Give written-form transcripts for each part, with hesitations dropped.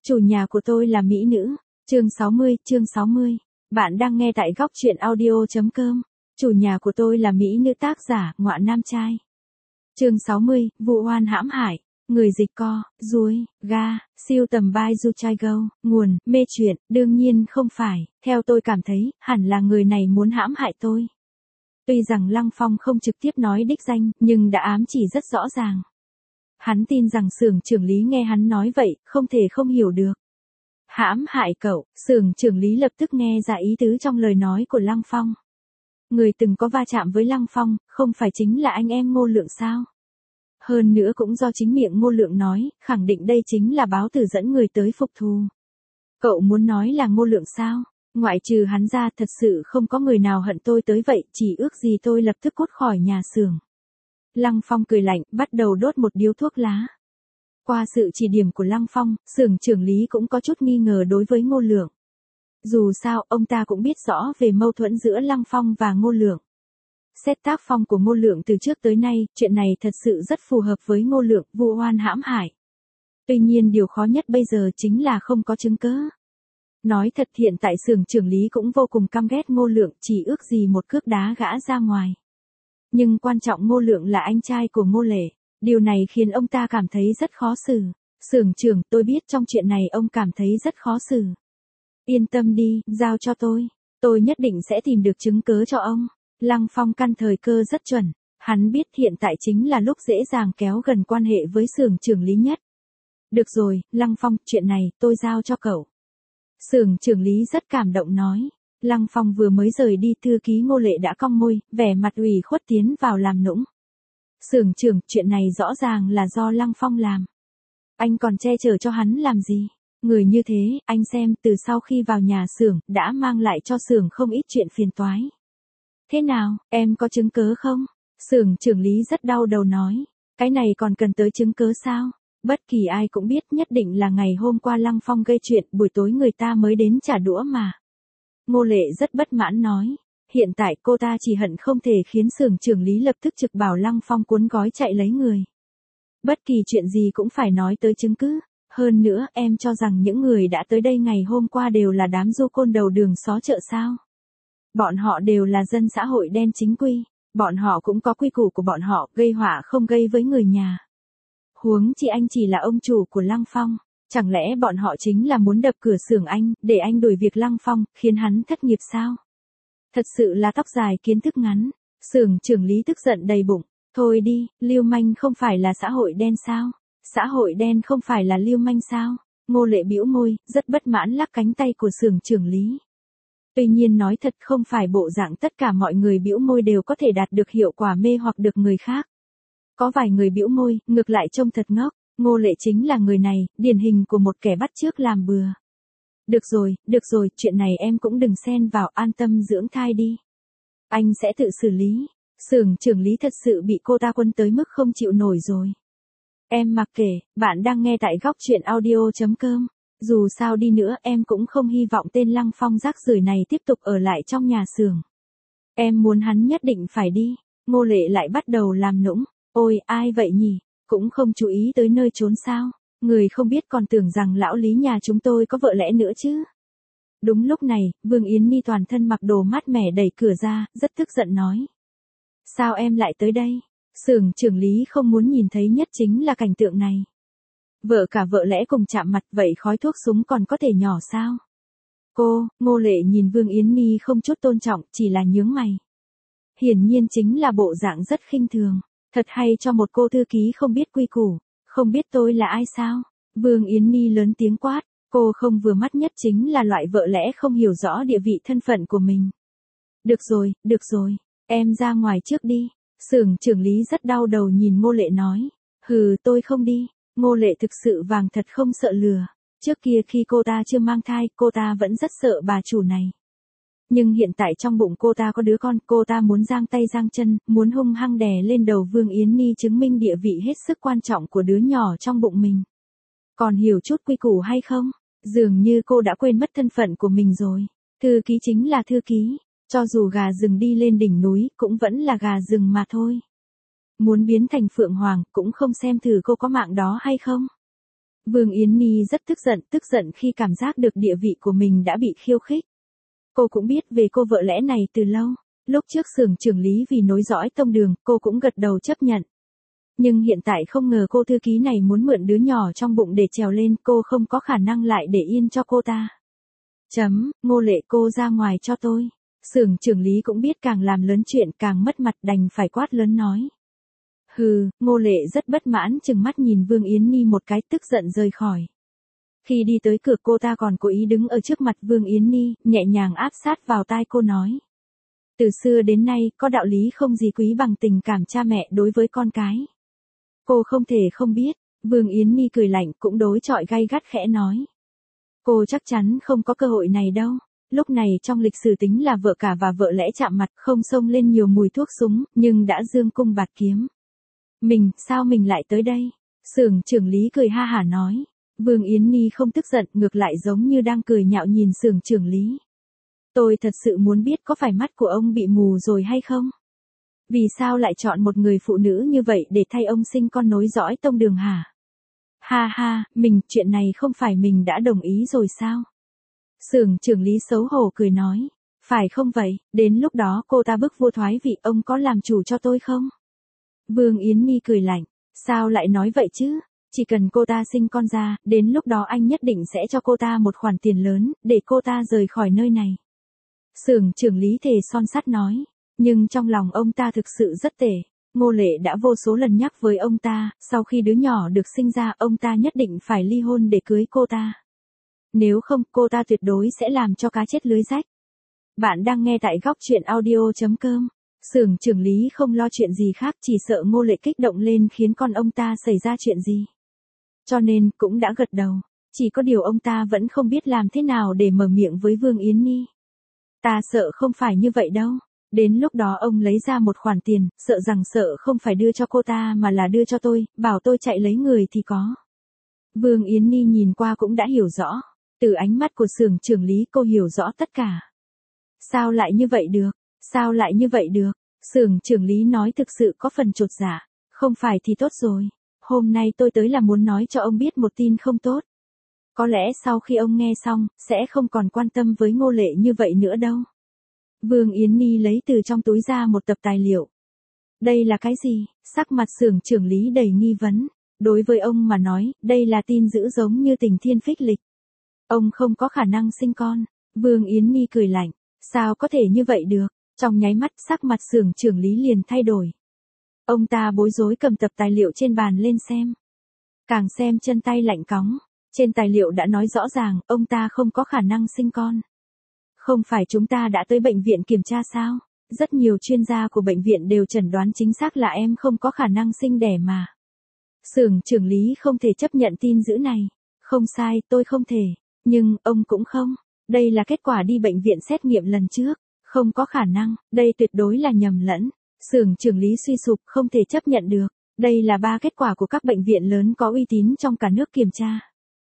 Chủ nhà của tôi là mỹ nữ. Chương 60. Bạn đang nghe tại góc truyện audio.com. Chủ nhà của tôi là mỹ nữ, tác giả Ngọa Nam Trai. Chương 60, vụ oan hãm hại. Người dịch co, ruồi, ga, siêu tầm by Du Trai Go, nguồn, mê truyện, đương nhiên không phải, theo tôi cảm thấy, hẳn là người này muốn hãm hại tôi. Tuy rằng Lăng Phong không trực tiếp nói đích danh, nhưng đã ám chỉ rất rõ ràng. Hắn tin rằng xưởng trưởng lý nghe hắn nói vậy, không thể không hiểu được. Hãm hại cậu, xưởng trưởng lý lập tức nghe ra ý tứ trong lời nói của Lăng Phong. Người từng có va chạm với Lăng Phong, không phải chính là anh em Ngô Lượng sao? Hơn nữa cũng do chính miệng Ngô Lượng nói, khẳng định đây chính là báo tử dẫn người tới phục thù. Cậu muốn nói là Ngô Lượng sao? Ngoại trừ hắn ra thật sự không có người nào hận tôi tới vậy, chỉ ước gì tôi lập tức cút khỏi nhà xưởng. Lăng Phong cười lạnh, bắt đầu đốt một điếu thuốc lá. Qua sự chỉ điểm của Lăng Phong, xưởng trưởng lý cũng có chút nghi ngờ đối với Ngô Lượng. Dù sao, ông ta cũng biết rõ về mâu thuẫn giữa Lăng Phong và Ngô Lượng. Xét tác phong của Ngô Lượng từ trước tới nay, chuyện này thật sự rất phù hợp với Ngô Lượng, vu oan hãm hại. Tuy nhiên điều khó nhất bây giờ chính là không có chứng cứ. Nói thật, hiện tại xưởng trưởng lý cũng vô cùng căm ghét Ngô Lượng, chỉ ước gì một cước đá gã ra ngoài. Nhưng quan trọng Ngô Lượng là anh trai của Ngô Lệ, điều này khiến ông ta cảm thấy rất khó xử. Xưởng trưởng, tôi biết trong chuyện này ông cảm thấy rất khó xử. Yên tâm đi, giao cho tôi nhất định sẽ tìm được chứng cứ cho ông. Lăng Phong căn thời cơ rất chuẩn, hắn biết hiện tại chính là lúc dễ dàng kéo gần quan hệ với xưởng trưởng lý nhất. Được rồi, Lăng Phong, chuyện này tôi giao cho cậu. Xưởng trưởng lý rất cảm động nói. Lăng Phong vừa mới rời đi, thư ký Ngô Lệ đã cong môi, vẻ mặt ủy khuất tiến vào làm nũng. Xưởng trưởng, chuyện này rõ ràng là do Lăng Phong làm. Anh còn che chở cho hắn làm gì? Người như thế, anh xem, từ sau khi vào nhà xưởng, đã mang lại cho xưởng không ít chuyện phiền toái. Thế nào, em có chứng cứ không? Xưởng trưởng lý rất đau đầu nói. Cái này còn cần tới chứng cứ sao? Bất kỳ ai cũng biết nhất định là ngày hôm qua Lăng Phong gây chuyện, buổi tối người ta mới đến trả đũa mà. Ngô Lệ rất bất mãn nói. Hiện tại cô ta chỉ hận không thể khiến xưởng trưởng lý lập tức trực bảo Lăng Phong cuốn gói chạy lấy người. Bất kỳ chuyện gì cũng phải nói tới chứng cứ. Hơn nữa, em cho rằng những người đã tới đây ngày hôm qua đều là đám du côn đầu đường xó chợ sao? Bọn họ đều là dân xã hội đen chính quy. Bọn họ cũng có quy củ của bọn họ, gây họa không gây với người nhà. Huống chi anh chỉ là ông chủ của Lăng Phong. Chẳng lẽ bọn họ chính là muốn đập cửa xưởng anh, để anh đuổi việc Lăng Phong, khiến hắn thất nghiệp sao? Thật sự là tóc dài kiến thức ngắn. Xưởng trưởng lý tức giận đầy bụng. Thôi đi, lưu manh không phải là xã hội đen sao? Xã hội đen không phải là lưu manh sao? Ngô Lệ bĩu môi, rất bất mãn lắc cánh tay của xưởng trưởng lý. Tuy nhiên nói thật, không phải bộ dạng tất cả mọi người bĩu môi đều có thể đạt được hiệu quả mê hoặc được người khác. Có vài người bĩu môi, ngược lại trông thật ngốc. Ngô Lệ chính là người này, điển hình của một kẻ bắt chước làm bừa. Được rồi, chuyện này em cũng đừng xen vào, an tâm dưỡng thai đi. Anh sẽ tự xử lý. Xưởng trưởng lý thật sự bị cô ta quấn tới mức không chịu nổi rồi. Em mặc kệ, bạn đang nghe tại góc truyện audio.com. Dù sao đi nữa, em cũng không hy vọng tên Lăng Phong rác rưởi này tiếp tục ở lại trong nhà xưởng. Em muốn hắn nhất định phải đi. Ngô Lệ lại bắt đầu làm nũng. Ôi, ai vậy nhỉ? Cũng không chú ý tới nơi trốn sao? Người không biết còn tưởng rằng lão lý nhà chúng tôi có vợ lẽ nữa chứ. Đúng lúc này, Vương Yến Nhi toàn thân mặc đồ mát mẻ đẩy cửa ra, rất tức giận nói. Sao em lại tới đây? Xưởng trưởng lý không muốn nhìn thấy nhất chính là cảnh tượng này. Vợ cả vợ lẽ cùng chạm mặt, vậy khói thuốc súng còn có thể nhỏ sao? Ngô Lệ nhìn Vương Yến Nhi không chút tôn trọng, chỉ là nhướng mày. Hiển nhiên chính là bộ dạng rất khinh thường. Thật hay cho một cô thư ký không biết quy củ, không biết tôi là ai sao? Vương Yến Nhi lớn tiếng quát, cô không vừa mắt nhất chính là loại vợ lẽ không hiểu rõ địa vị thân phận của mình. Được rồi, em ra ngoài trước đi. Xưởng trưởng lý rất đau đầu nhìn Ngô Lệ nói. Hừ, tôi không đi. Ngô Lệ thực sự vàng thật không sợ lừa. Trước kia khi cô ta chưa mang thai, cô ta vẫn rất sợ bà chủ này. Nhưng hiện tại trong bụng cô ta có đứa con, cô ta muốn giang tay giang chân, muốn hung hăng đè lên đầu Vương Yến Nhi chứng minh địa vị hết sức quan trọng của đứa nhỏ trong bụng mình. Còn hiểu chút quy củ hay không? Dường như cô đã quên mất thân phận của mình rồi. Thư ký chính là thư ký. Cho dù gà rừng đi lên đỉnh núi, cũng vẫn là gà rừng mà thôi. Muốn biến thành phượng hoàng, cũng không xem thử cô có mạng đó hay không. Vương Yến Nhi rất tức giận khi cảm giác được địa vị của mình đã bị khiêu khích. Cô cũng biết về cô vợ lẽ này từ lâu. Lúc trước xưởng trưởng lý vì nối dõi tông đường, cô cũng gật đầu chấp nhận. Nhưng hiện tại không ngờ cô thư ký này muốn mượn đứa nhỏ trong bụng để trèo lên, cô không có khả năng lại để yên cho cô ta. Ngô Lệ, cô ra ngoài cho tôi. Xưởng trưởng lý cũng biết càng làm lớn chuyện càng mất mặt, đành phải quát lớn nói. Hừ, Ngô Lệ rất bất mãn chừng mắt nhìn Vương Yến Nhi một cái, tức giận rời khỏi. Khi đi tới cửa, cô ta còn cố ý đứng ở trước mặt Vương Yến Nhi, nhẹ nhàng áp sát vào tai cô nói. Từ xưa đến nay, có đạo lý không gì quý bằng tình cảm cha mẹ đối với con cái. Cô không thể không biết. Vương Yến Nhi cười lạnh, cũng đối chọi gay gắt khẽ nói. Cô chắc chắn không có cơ hội này đâu. Lúc này trong lịch sử tính là vợ cả và vợ lẽ chạm mặt, không xông lên nhiều mùi thuốc súng, nhưng đã dương cung bạt kiếm. Sao mình lại tới đây? Xưởng trưởng lý cười ha hả nói. Vương Yến Nhi không tức giận, ngược lại giống như đang cười nhạo nhìn xưởng trưởng lý. Tôi thật sự muốn biết có phải mắt của ông bị mù rồi hay không? Vì sao lại chọn một người phụ nữ như vậy để thay ông sinh con nối dõi tông đường hả? Ha ha, chuyện này không phải mình đã đồng ý rồi sao? Xưởng trưởng lý xấu hổ cười nói. Phải không vậy, đến lúc đó cô ta bức vua thoái vị, ông có làm chủ cho tôi không? Vương Yến Nhi cười lạnh. Sao lại nói vậy chứ? Chỉ cần cô ta sinh con ra, đến lúc đó anh nhất định sẽ cho cô ta một khoản tiền lớn, để cô ta rời khỏi nơi này. Xưởng trưởng lý thề son sắt nói. Nhưng trong lòng ông ta thực sự rất tệ. Ngô Lệ đã vô số lần nhắc với ông ta, sau khi đứa nhỏ được sinh ra, ông ta nhất định phải ly hôn để cưới cô ta. Nếu không, cô ta tuyệt đối sẽ làm cho cá chết lưới rách. Bạn đang nghe tại góc truyện audio.com. Xưởng trưởng lý không lo chuyện gì khác, chỉ sợ Ngô Lệ kích động lên khiến con ông ta xảy ra chuyện gì. Cho nên, cũng đã gật đầu. Chỉ có điều ông ta vẫn không biết làm thế nào để mở miệng với Vương Yến Nhi. Ta sợ không phải như vậy đâu. Đến lúc đó ông lấy ra một khoản tiền, sợ không phải đưa cho cô ta mà là đưa cho tôi, bảo tôi chạy lấy người thì có. Vương Yến Nhi nhìn qua cũng đã hiểu rõ. Từ ánh mắt của xưởng trưởng lý cô hiểu rõ tất cả. Sao lại như vậy được? Sao lại như vậy được? Xưởng trưởng lý nói thực sự có phần chột dạ. Không phải thì tốt rồi. Hôm nay tôi tới là muốn nói cho ông biết một tin không tốt. Có lẽ sau khi ông nghe xong, sẽ không còn quan tâm với Ngô Lệ như vậy nữa đâu. Vương Yến Nhi lấy từ trong túi ra một tập tài liệu. Đây là cái gì? Sắc mặt xưởng trưởng lý đầy nghi vấn. Đối với ông mà nói, đây là tin dữ giống như tình thiên phích lịch. Ông không có khả năng sinh con. Vương Yến Nhi cười lạnh. Sao có thể như vậy được? Trong nháy mắt, sắc mặt xưởng trưởng lý liền thay đổi. Ông ta bối rối cầm tập tài liệu trên bàn lên xem. Càng xem chân tay lạnh cóng. Trên tài liệu đã nói rõ ràng, ông ta không có khả năng sinh con. Không phải chúng ta đã tới bệnh viện kiểm tra sao? Rất nhiều chuyên gia của bệnh viện đều chẩn đoán chính xác là em không có khả năng sinh đẻ mà. Xưởng trưởng lý không thể chấp nhận tin dữ này. Không sai, tôi không thể. Nhưng, ông cũng không. Đây là kết quả đi bệnh viện xét nghiệm lần trước. Không có khả năng, đây tuyệt đối là nhầm lẫn. Xưởng trưởng lý suy sụp, không thể chấp nhận được. Đây là 3 kết quả của các bệnh viện lớn có uy tín trong cả nước kiểm tra.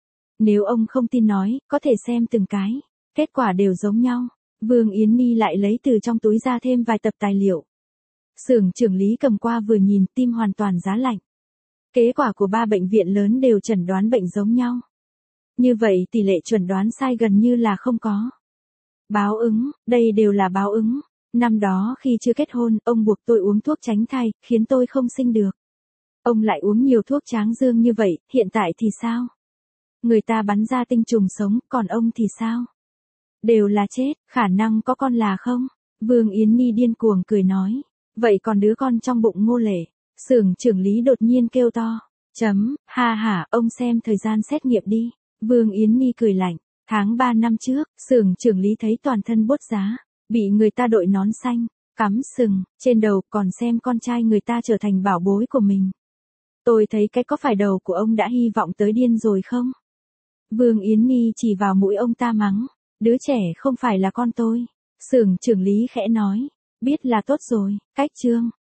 Nếu ông không tin nói, có thể xem từng cái. Kết quả đều giống nhau. Vương Yến Nhi lại lấy từ trong túi ra thêm vài tập tài liệu. Xưởng trưởng lý cầm qua vừa nhìn, tim hoàn toàn giá lạnh. Kết quả của 3 bệnh viện lớn đều chẩn đoán bệnh giống nhau. Như vậy tỷ lệ chuẩn đoán sai gần như là không có. Báo ứng, đây đều là báo ứng. Năm đó khi chưa kết hôn, ông buộc tôi uống thuốc tránh thai, khiến tôi không sinh được. Ông lại uống nhiều thuốc tráng dương như vậy, hiện tại thì sao? Người ta bắn ra tinh trùng sống, còn ông thì sao? Đều là chết, khả năng có con là không? Vương Yến Nhi điên cuồng cười nói. Vậy còn đứa con trong bụng Ngô Lệ? Xưởng trưởng lý đột nhiên kêu to. Ha ha, ông xem thời gian xét nghiệm đi. Vương Yến Nhi cười lạnh. Tháng 3 năm trước, xưởng trưởng lý thấy toàn thân bốt giá. Bị người ta đội nón xanh, cắm sừng, trên đầu còn xem con trai người ta trở thành bảo bối của mình. Tôi thấy cái có phải đầu của ông đã hy vọng tới điên rồi không? Vương Yến Nhi chỉ vào mũi ông ta mắng. Đứa trẻ không phải là con tôi. Xưởng trưởng lý khẽ nói. Biết là tốt rồi, cách chương.